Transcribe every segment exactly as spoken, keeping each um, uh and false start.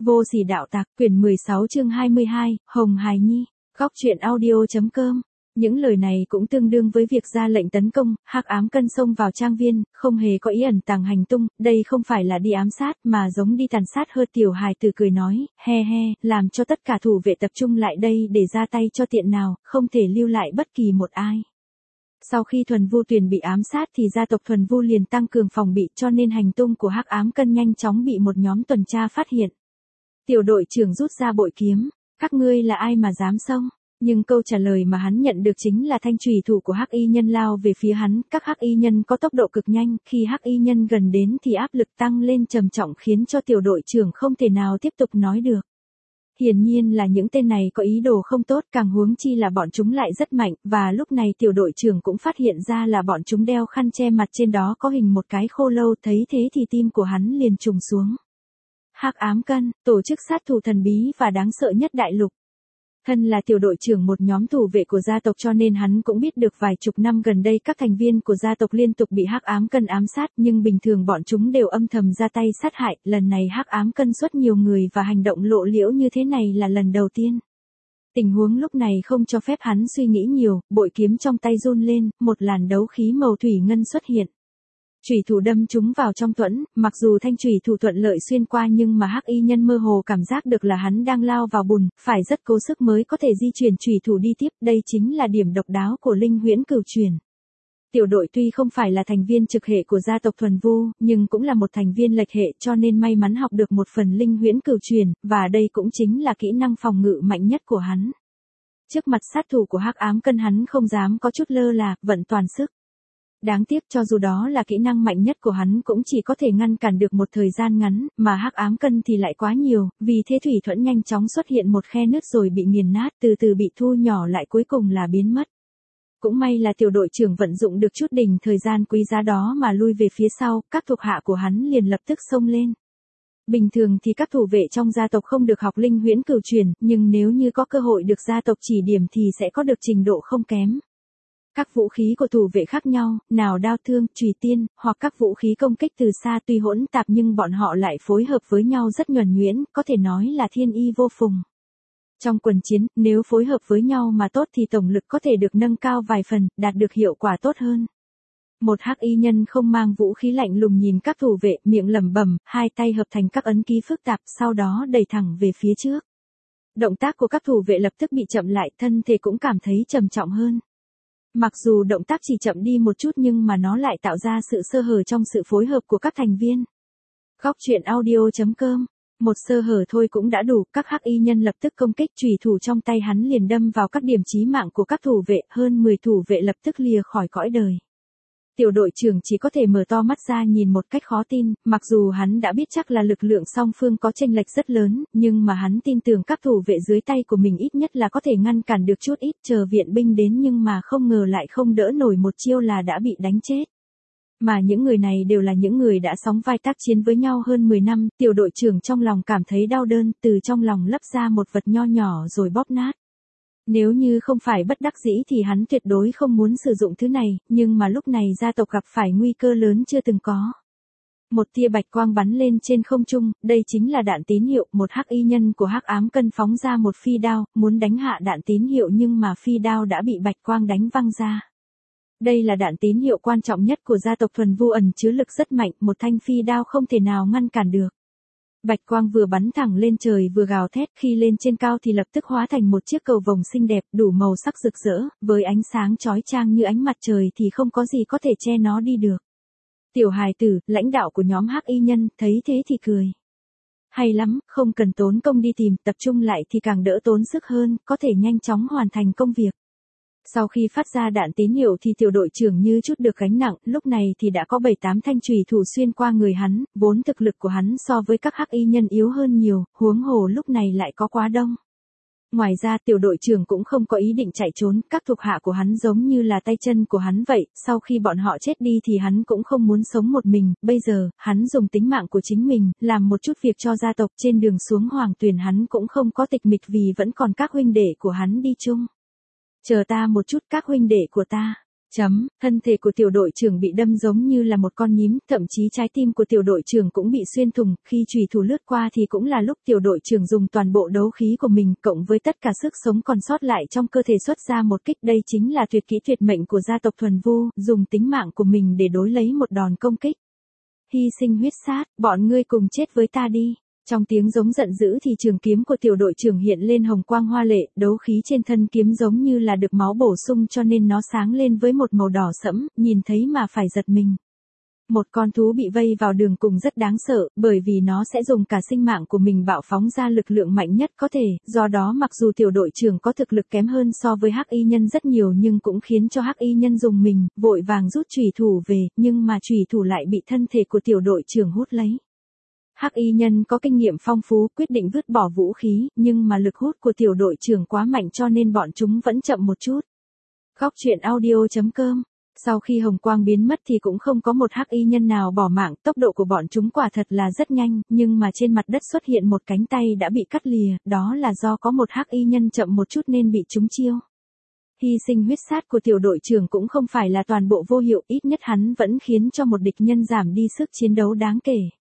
Vô sỉ đạo tặc, quyển mười sáu chương hai mươi hai, Hồng Hài Nhi, góc truyện audio.com. Những lời này cũng tương đương với việc ra lệnh tấn công, hắc ám cân xông vào trang viên, không hề có ý ẩn tàng hành tung, đây không phải là đi ám sát mà giống đi tàn sát. Hơ tiểu hài tử cười nói, he he, làm cho tất cả thủ vệ tập trung lại đây để ra tay cho tiện nào, không thể lưu lại bất kỳ một ai. Sau khi Thuần Vu Tuyền bị ám sát thì gia tộc Thuần Vu liền tăng cường phòng bị, cho nên hành tung của hắc ám cân nhanh chóng bị một nhóm tuần tra phát hiện. Tiểu đội trưởng rút ra bội kiếm, các ngươi là ai mà dám xông? Nhưng câu trả lời mà hắn nhận được chính là thanh chùy thủ của hắc y nhân lao về phía hắn. Các hắc y nhân có tốc độ cực nhanh, khi hắc y nhân gần đến thì áp lực tăng lên trầm trọng khiến cho tiểu đội trưởng không thể nào tiếp tục nói được. Hiển nhiên là những tên này có ý đồ không tốt, càng huống chi là bọn chúng lại rất mạnh, và lúc này tiểu đội trưởng cũng phát hiện ra là bọn chúng đeo khăn che mặt, trên đó có hình một cái khô lâu, thấy thế thì tim của hắn liền trùng xuống. Hắc ám cân, tổ chức sát thủ thần bí và đáng sợ nhất đại lục. Thân là tiểu đội trưởng một nhóm thủ vệ của gia tộc cho nên hắn cũng biết được vài chục năm gần đây các thành viên của gia tộc liên tục bị hắc ám cân ám sát, nhưng bình thường bọn chúng đều âm thầm ra tay sát hại, lần này hắc ám cân xuất nhiều người và hành động lộ liễu như thế này là lần đầu tiên. Tình huống lúc này không cho phép hắn suy nghĩ nhiều, bội kiếm trong tay run lên, một làn đấu khí màu thủy ngân xuất hiện. Chủy thủ đâm chúng vào trong thuẫn, mặc dù thanh chủy thủ thuận lợi xuyên qua nhưng mà hắc y nhân mơ hồ cảm giác được là hắn đang lao vào bùn, phải rất cố sức mới có thể di chuyển chủy thủ đi tiếp, đây chính là điểm độc đáo của linh huyễn cửu truyền. Tiểu đội tuy không phải là thành viên trực hệ của gia tộc Thuần Vu, nhưng cũng là một thành viên lệch hệ cho nên may mắn học được một phần linh huyễn cửu truyền, và đây cũng chính là kỹ năng phòng ngự mạnh nhất của hắn. Trước mặt sát thủ của hắc ám cân hắn không dám có chút lơ là, vận toàn sức. Đáng tiếc cho dù đó là kỹ năng mạnh nhất của hắn cũng chỉ có thể ngăn cản được một thời gian ngắn, mà hắc ám cân thì lại quá nhiều, vì thế thủy thuẫn nhanh chóng xuất hiện một khe nứt rồi bị nghiền nát, từ từ bị thu nhỏ lại, cuối cùng là biến mất. Cũng may là tiểu đội trưởng vận dụng được chút đỉnh thời gian quý giá đó mà lui về phía sau, các thuộc hạ của hắn liền lập tức xông lên. Bình thường thì các thủ vệ trong gia tộc không được học linh huyễn cửu truyền, nhưng nếu như có cơ hội được gia tộc chỉ điểm thì sẽ có được trình độ không kém. Các vũ khí của thủ vệ khác nhau, nào đao thương, chùy tiên, hoặc các vũ khí công kích từ xa tuy hỗn tạp nhưng bọn họ lại phối hợp với nhau rất nhuần nhuyễn, có thể nói là thiên y vô phùng. Trong quần chiến, nếu phối hợp với nhau mà tốt thì tổng lực có thể được nâng cao vài phần, đạt được hiệu quả tốt hơn. Một hắc y nhân không mang vũ khí lạnh lùng nhìn các thủ vệ, miệng lẩm bẩm, hai tay hợp thành các ấn ký phức tạp, sau đó đẩy thẳng về phía trước. Động tác của các thủ vệ lập tức bị chậm lại, thân thể cũng cảm thấy trầm trọng hơn. Mặc dù động tác chỉ chậm đi một chút nhưng mà nó lại tạo ra sự sơ hở trong sự phối hợp của các thành viên. Góc truyện audio.com. Một sơ hở thôi cũng đã đủ, các hắc y nhân lập tức công kích, chùy thủ trong tay hắn liền đâm vào các điểm chí mạng của các thủ vệ, hơn mười thủ vệ lập tức lìa khỏi cõi đời. Tiểu đội trưởng chỉ có thể mở to mắt ra nhìn một cách khó tin, mặc dù hắn đã biết chắc là lực lượng song phương có chênh lệch rất lớn, nhưng mà hắn tin tưởng các thủ vệ dưới tay của mình ít nhất là có thể ngăn cản được chút ít, chờ viện binh đến, nhưng mà không ngờ lại không đỡ nổi một chiêu là đã bị đánh chết. Mà những người này đều là những người đã sóng vai tác chiến với nhau hơn mười năm, tiểu đội trưởng trong lòng cảm thấy đau đớn, từ trong lòng lấp ra một vật nho nhỏ rồi bóp nát. Nếu như không phải bất đắc dĩ thì hắn tuyệt đối không muốn sử dụng thứ này, nhưng mà lúc này gia tộc gặp phải nguy cơ lớn chưa từng có. Một tia bạch quang bắn lên trên không trung, đây chính là đạn tín hiệu, một hắc y nhân của hắc ám cân phóng ra một phi đao, muốn đánh hạ đạn tín hiệu nhưng mà phi đao đã bị bạch quang đánh văng ra. Đây là đạn tín hiệu quan trọng nhất của gia tộc Thuần Vu, ẩn chứa lực rất mạnh, một thanh phi đao không thể nào ngăn cản được. Bạch quang vừa bắn thẳng lên trời vừa gào thét, khi lên trên cao thì lập tức hóa thành một chiếc cầu vồng xinh đẹp, đủ màu sắc rực rỡ, với ánh sáng chói chang như ánh mặt trời thì không có gì có thể che nó đi được. Tiểu hài tử, lãnh đạo của nhóm hắc y nhân, thấy thế thì cười. Hay lắm, không cần tốn công đi tìm, tập trung lại thì càng đỡ tốn sức hơn, có thể nhanh chóng hoàn thành công việc. Sau khi phát ra đạn tín hiệu thì tiểu đội trưởng như chút được gánh nặng, lúc này thì đã có bảy tám thanh chùy thủ xuyên qua người hắn, vốn thực lực của hắn so với các hắc y nhân yếu hơn nhiều, huống hồ lúc này lại có quá đông. Ngoài ra tiểu đội trưởng cũng không có ý định chạy trốn, các thuộc hạ của hắn giống như là tay chân của hắn vậy, sau khi bọn họ chết đi thì hắn cũng không muốn sống một mình, bây giờ, hắn dùng tính mạng của chính mình, làm một chút việc cho gia tộc, trên đường xuống Hoàng Tuyền hắn cũng không có tịch mịch vì vẫn còn các huynh đệ của hắn đi chung. Chờ ta một chút, các huynh đệ của ta. Chấm, thân thể của tiểu đội trưởng bị đâm giống như là một con nhím, thậm chí trái tim của tiểu đội trưởng cũng bị xuyên thủng, khi chùy thủ lướt qua thì cũng là lúc tiểu đội trưởng dùng toàn bộ đấu khí của mình cộng với tất cả sức sống còn sót lại trong cơ thể xuất ra một kích, đây chính là tuyệt kỹ tuyệt mệnh của gia tộc Thuần Vu, dùng tính mạng của mình để đối lấy một đòn công kích. Hy sinh huyết sát, bọn ngươi cùng chết với ta đi. Trong tiếng giống giận dữ thì trường kiếm của tiểu đội trưởng hiện lên hồng quang hoa lệ, đấu khí trên thân kiếm giống như là được máu bổ sung cho nên nó sáng lên với một màu đỏ sẫm, nhìn thấy mà phải giật mình. Một con thú bị vây vào đường cùng rất đáng sợ, bởi vì nó sẽ dùng cả sinh mạng của mình bạo phóng ra lực lượng mạnh nhất có thể, do đó mặc dù tiểu đội trưởng có thực lực kém hơn so với Hắc Y Nhân rất nhiều nhưng cũng khiến cho Hắc Y Nhân dùng mình, vội vàng rút chùy thủ về, nhưng mà chùy thủ lại bị thân thể của tiểu đội trưởng hút lấy. Hắc Y Nhân có kinh nghiệm phong phú, quyết định vứt bỏ vũ khí, nhưng mà lực hút của tiểu đội trưởng quá mạnh cho nên bọn chúng vẫn chậm một chút. Góc truyện audio chấm com. Sau khi hồng quang biến mất thì cũng không có một Hắc Y Nhân nào bỏ mạng, tốc độ của bọn chúng quả thật là rất nhanh, nhưng mà trên mặt đất xuất hiện một cánh tay đã bị cắt lìa, đó là do có một Hắc Y Nhân chậm một chút nên bị trúng chiêu. Hy sinh huyết sát của tiểu đội trưởng cũng không phải là toàn bộ vô hiệu, ít nhất hắn vẫn khiến cho một địch nhân giảm đi sức chiến đấu đáng kể.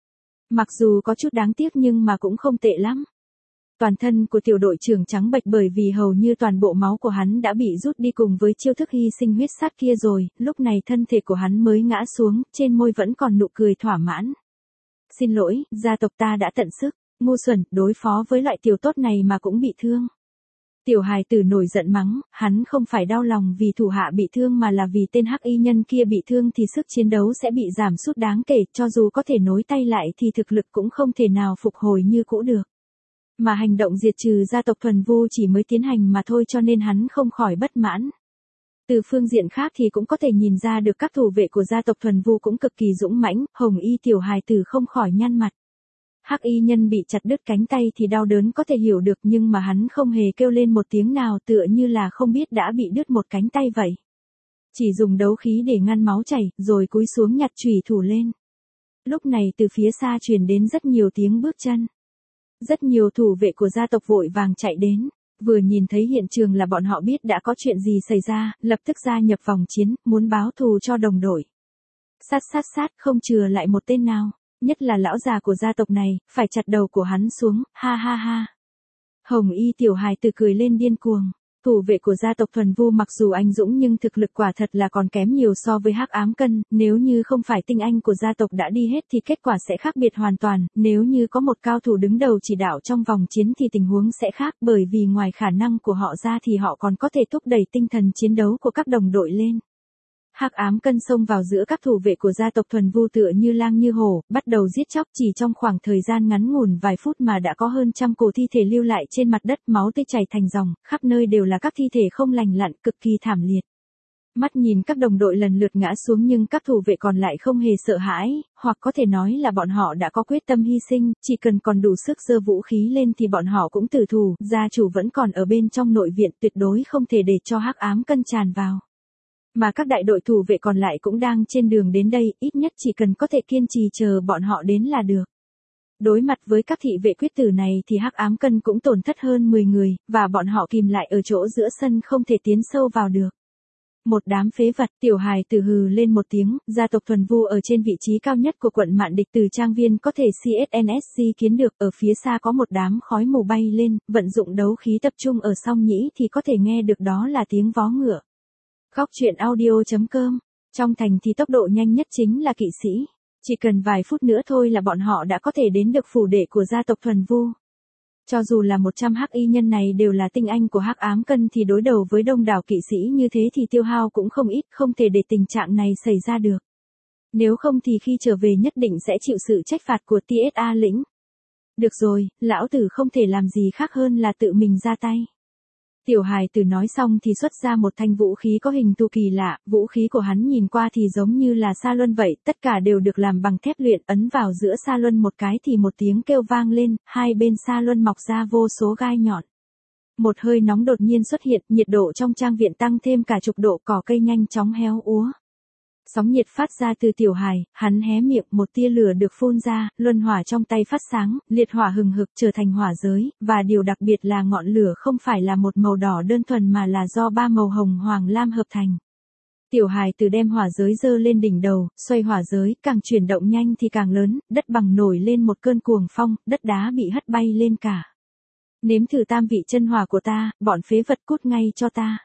Mặc dù có chút đáng tiếc nhưng mà cũng không tệ lắm. Toàn thân của tiểu đội trưởng trắng bệch bởi vì hầu như toàn bộ máu của hắn đã bị rút đi cùng với chiêu thức hy sinh huyết sát kia rồi, lúc này thân thể của hắn mới ngã xuống, trên môi vẫn còn nụ cười thỏa mãn. Xin lỗi, gia tộc ta đã tận sức, ngu xuẩn, đối phó với loại tiểu tốt này mà cũng bị thương. Tiểu hài tử nổi giận mắng, hắn không phải đau lòng vì thủ hạ bị thương mà là vì tên Hắc Y Nhân kia bị thương thì sức chiến đấu sẽ bị giảm sút đáng kể, cho dù có thể nối tay lại thì thực lực cũng không thể nào phục hồi như cũ được. Mà hành động diệt trừ gia tộc Thuần Vu chỉ mới tiến hành mà thôi cho nên hắn không khỏi bất mãn. Từ phương diện khác thì cũng có thể nhìn ra được các thủ vệ của gia tộc Thuần Vu cũng cực kỳ dũng mãnh, hồng y tiểu hài tử không khỏi nhăn mặt. Hắc Y Nhân bị chặt đứt cánh tay thì đau đớn có thể hiểu được nhưng mà hắn không hề kêu lên một tiếng nào tựa như là không biết đã bị đứt một cánh tay vậy. Chỉ dùng đấu khí để ngăn máu chảy, rồi cúi xuống nhặt chùy thủ lên. Lúc này từ phía xa truyền đến rất nhiều tiếng bước chân. Rất nhiều thủ vệ của gia tộc vội vàng chạy đến, vừa nhìn thấy hiện trường là bọn họ biết đã có chuyện gì xảy ra, lập tức gia nhập vòng chiến, muốn báo thù cho đồng đội. Sát sát sát không chừa lại một tên nào. Nhất là lão già của gia tộc này, phải chặt đầu của hắn xuống, ha ha ha. Hồng y tiểu hài tử cười lên điên cuồng. Thủ vệ của gia tộc Thuần Vu mặc dù anh dũng nhưng thực lực quả thật là còn kém nhiều so với Hắc Ám Cân, nếu như không phải tinh anh của gia tộc đã đi hết thì kết quả sẽ khác biệt hoàn toàn, nếu như có một cao thủ đứng đầu chỉ đạo trong vòng chiến thì tình huống sẽ khác bởi vì ngoài khả năng của họ ra thì họ còn có thể thúc đẩy tinh thần chiến đấu của các đồng đội lên. Hắc Ám Cân xông vào giữa các thủ vệ của gia tộc Thuần Vu tựa như lang như hổ, bắt đầu giết chóc chỉ trong khoảng thời gian ngắn ngủn vài phút mà đã có hơn trăm cổ thi thể lưu lại trên mặt đất, máu tươi chảy thành dòng, khắp nơi đều là các thi thể không lành lặn, cực kỳ thảm liệt. Mắt nhìn các đồng đội lần lượt ngã xuống nhưng các thủ vệ còn lại không hề sợ hãi, hoặc có thể nói là bọn họ đã có quyết tâm hy sinh, chỉ cần còn đủ sức giơ vũ khí lên thì bọn họ cũng tử thủ, gia chủ vẫn còn ở bên trong nội viện, tuyệt đối không thể để cho Hắc Ám Cân tràn vào. Mà các đại đội thủ vệ còn lại cũng đang trên đường đến đây, ít nhất chỉ cần có thể kiên trì chờ bọn họ đến là được. Đối mặt với các thị vệ quyết tử này thì Hắc Ám Cân cũng tổn thất hơn mười người, và bọn họ kìm lại ở chỗ giữa sân không thể tiến sâu vào được. Một đám phế vật, tiểu hài tử hừ lên một tiếng, gia tộc Thuần Vu ở trên vị trí cao nhất của quận Mạn Địch từ trang viên có thể xê ét en ét giê kiến được, ở phía xa có một đám khói mù bay lên, vận dụng đấu khí tập trung ở song nhĩ thì có thể nghe được đó là tiếng vó ngựa. Góc truyện audio chấm com. Trong thành thì tốc độ nhanh nhất chính là kỵ sĩ. Chỉ cần vài phút nữa thôi là bọn họ đã có thể đến được phủ đệ của gia tộc Thuần Vu. Cho dù là một trăm Hắc Y Nhân này đều là tinh anh của Hắc Ám Cân thì đối đầu với đông đảo kỵ sĩ như thế thì tiêu hao cũng không ít, không thể để tình trạng này xảy ra được. Nếu không thì khi trở về nhất định sẽ chịu sự trách phạt của tê ét a lĩnh. Được rồi, lão tử không thể làm gì khác hơn là tự mình ra tay. Tiểu hài tử nói xong thì xuất ra một thanh vũ khí có hình thù kỳ lạ, vũ khí của hắn nhìn qua thì giống như là sa luân vậy, tất cả đều được làm bằng thép luyện, ấn vào giữa sa luân một cái thì một tiếng kêu vang lên, hai bên sa luân mọc ra vô số gai nhọn. Một hơi nóng đột nhiên xuất hiện, nhiệt độ trong trang viện tăng thêm cả chục độ, cỏ cây nhanh chóng héo úa. Sóng nhiệt phát ra từ tiểu hài, hắn hé miệng, một tia lửa được phun ra, luân hỏa trong tay phát sáng, liệt hỏa hừng hực trở thành hỏa giới, và điều đặc biệt là ngọn lửa không phải là một màu đỏ đơn thuần mà là do ba màu hồng hoàng lam hợp thành. Tiểu hài tử đem hỏa giới giơ lên đỉnh đầu, xoay hỏa giới, càng chuyển động nhanh thì càng lớn, đất bằng nổi lên một cơn cuồng phong, đất đá bị hất bay lên cả. Nếm thử tam vị chân hỏa của ta, bọn phế vật cút ngay cho ta.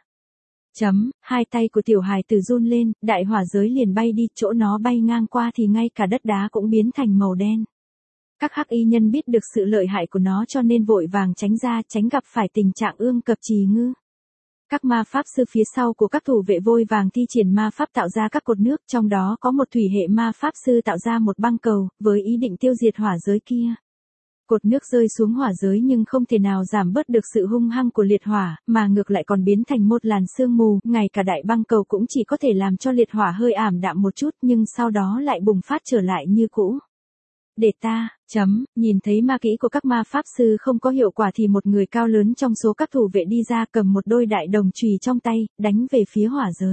Chấm, hai tay của tiểu hài tử run lên, đại hỏa giới liền bay đi, chỗ nó bay ngang qua thì ngay cả đất đá cũng biến thành màu đen. Các hắc y nhân biết được sự lợi hại của nó cho nên vội vàng tránh ra, tránh gặp phải tình trạng ương cập trì ngư. Các ma pháp sư phía sau của các thủ vệ vội vàng thi triển ma pháp tạo ra các cột nước, trong đó có một thủy hệ ma pháp sư tạo ra một băng cầu, với ý định tiêu diệt hỏa giới kia. Cột nước rơi xuống hỏa giới nhưng không thể nào giảm bớt được sự hung hăng của liệt hỏa, mà ngược lại còn biến thành một làn sương mù, ngay cả đại băng cầu cũng chỉ có thể làm cho liệt hỏa hơi ảm đạm một chút nhưng sau đó lại bùng phát trở lại như cũ. Để ta, chấm, nhìn thấy ma kỹ của các ma pháp sư không có hiệu quả thì một người cao lớn trong số các thủ vệ đi ra cầm một đôi đại đồng chùy trong tay, đánh về phía hỏa giới.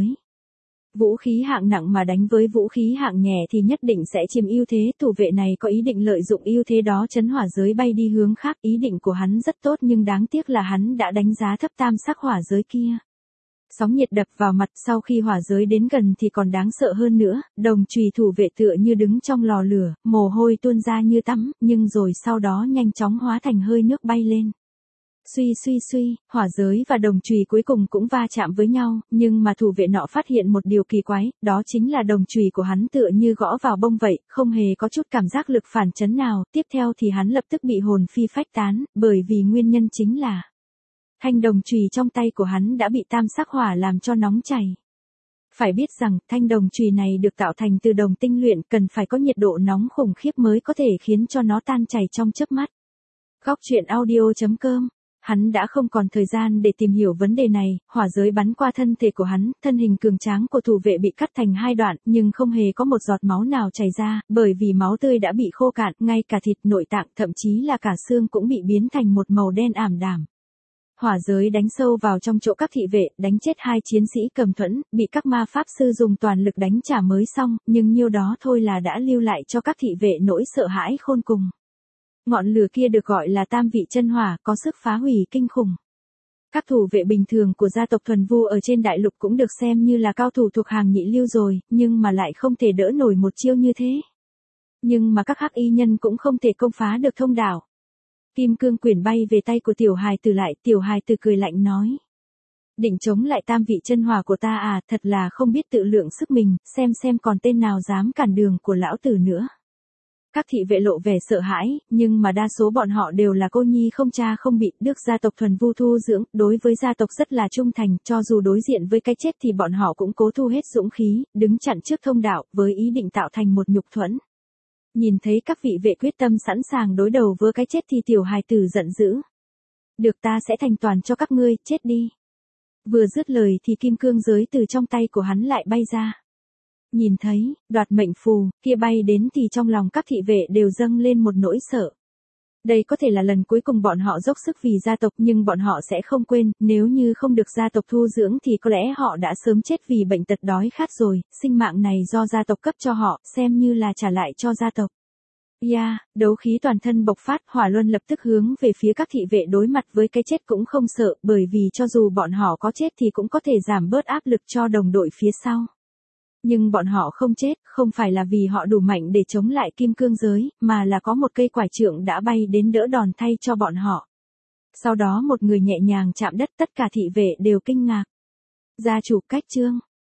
Vũ khí hạng nặng mà đánh với vũ khí hạng nhẹ thì nhất định sẽ chiếm ưu thế, thủ vệ này có ý định lợi dụng ưu thế đó chấn hỏa giới bay đi hướng khác, ý định của hắn rất tốt nhưng đáng tiếc là hắn đã đánh giá thấp tam sắc hỏa giới kia. Sóng nhiệt đập vào mặt, sau khi hỏa giới đến gần thì còn đáng sợ hơn nữa, đồng chùy thủ vệ tựa như đứng trong lò lửa, mồ hôi tuôn ra như tắm, nhưng rồi sau đó nhanh chóng hóa thành hơi nước bay lên. Suy suy suy, hỏa giới và đồng chùy cuối cùng cũng va chạm với nhau, nhưng mà thủ vệ nọ phát hiện một điều kỳ quái, đó chính là đồng chùy của hắn tựa như gõ vào bông vậy, không hề có chút cảm giác lực phản chấn nào, tiếp theo thì hắn lập tức bị hồn phi phách tán, bởi vì nguyên nhân chính là thanh đồng chùy trong tay của hắn đã bị tam sắc hỏa làm cho nóng chảy. Phải biết rằng, thanh đồng chùy này được tạo thành từ đồng tinh luyện, cần phải có nhiệt độ nóng khủng khiếp mới có thể khiến cho nó tan chảy trong chớp mắt. Góc truyện audio chấm com. Hắn đã không còn thời gian để tìm hiểu vấn đề này, hỏa giới bắn qua thân thể của hắn, thân hình cường tráng của thủ vệ bị cắt thành hai đoạn, nhưng không hề có một giọt máu nào chảy ra, bởi vì máu tươi đã bị khô cạn, ngay cả thịt, nội tạng, thậm chí là cả xương cũng bị biến thành một màu đen ảm đạm. Hỏa giới đánh sâu vào trong chỗ các thị vệ, đánh chết hai chiến sĩ cầm thuẫn, bị các ma pháp sư dùng toàn lực đánh trả mới xong, nhưng nhiêu đó thôi là đã lưu lại cho các thị vệ nỗi sợ hãi khôn cùng. Ngọn lửa kia được gọi là tam vị chân hỏa, có sức phá hủy kinh khủng. Các thủ vệ bình thường của gia tộc thuần vu ở trên đại lục cũng được xem như là cao thủ thuộc hàng nhị lưu rồi, nhưng mà lại không thể đỡ nổi một chiêu như thế. Nhưng mà các hắc y nhân cũng không thể công phá được thông đạo. Kim cương quyển bay về tay của tiểu hài tử lại, tiểu hài tử cười lạnh nói. Định chống lại tam vị chân hỏa của ta à, thật là không biết tự lượng sức mình, xem xem còn tên nào dám cản đường của lão tử nữa. Các thị vệ lộ vẻ sợ hãi, nhưng mà đa số bọn họ đều là cô nhi không cha không bị, được gia tộc thuần vu thu dưỡng, đối với gia tộc rất là trung thành, cho dù đối diện với cái chết thì bọn họ cũng cố thu hết dũng khí, đứng chặn trước thông đạo, với ý định tạo thành một nhục thuẫn. Nhìn thấy các vị vệ quyết tâm sẵn sàng đối đầu với cái chết thì tiểu hài tử giận dữ. Được, ta sẽ thành toàn cho các ngươi, chết đi. Vừa dứt lời thì kim cương giới từ trong tay của hắn lại bay ra. Nhìn thấy, đoạt mệnh phù, kia bay đến thì trong lòng các thị vệ đều dâng lên một nỗi sợ. Đây có thể là lần cuối cùng bọn họ dốc sức vì gia tộc nhưng bọn họ sẽ không quên, nếu như không được gia tộc thu dưỡng thì có lẽ họ đã sớm chết vì bệnh tật đói khát rồi, sinh mạng này do gia tộc cấp cho họ, xem như là trả lại cho gia tộc. Yeah, đấu khí toàn thân bộc phát, Hỏa Luân lập tức hướng về phía các thị vệ đối mặt với cái chết cũng không sợ, bởi vì cho dù bọn họ có chết thì cũng có thể giảm bớt áp lực cho đồng đội phía sau. Nhưng bọn họ không chết, không phải là vì họ đủ mạnh để chống lại kim cương giới, mà là có một cây quải trượng đã bay đến đỡ đòn thay cho bọn họ. Sau đó một người nhẹ nhàng chạm đất, tất cả thị vệ đều kinh ngạc. Gia chủ cách chương.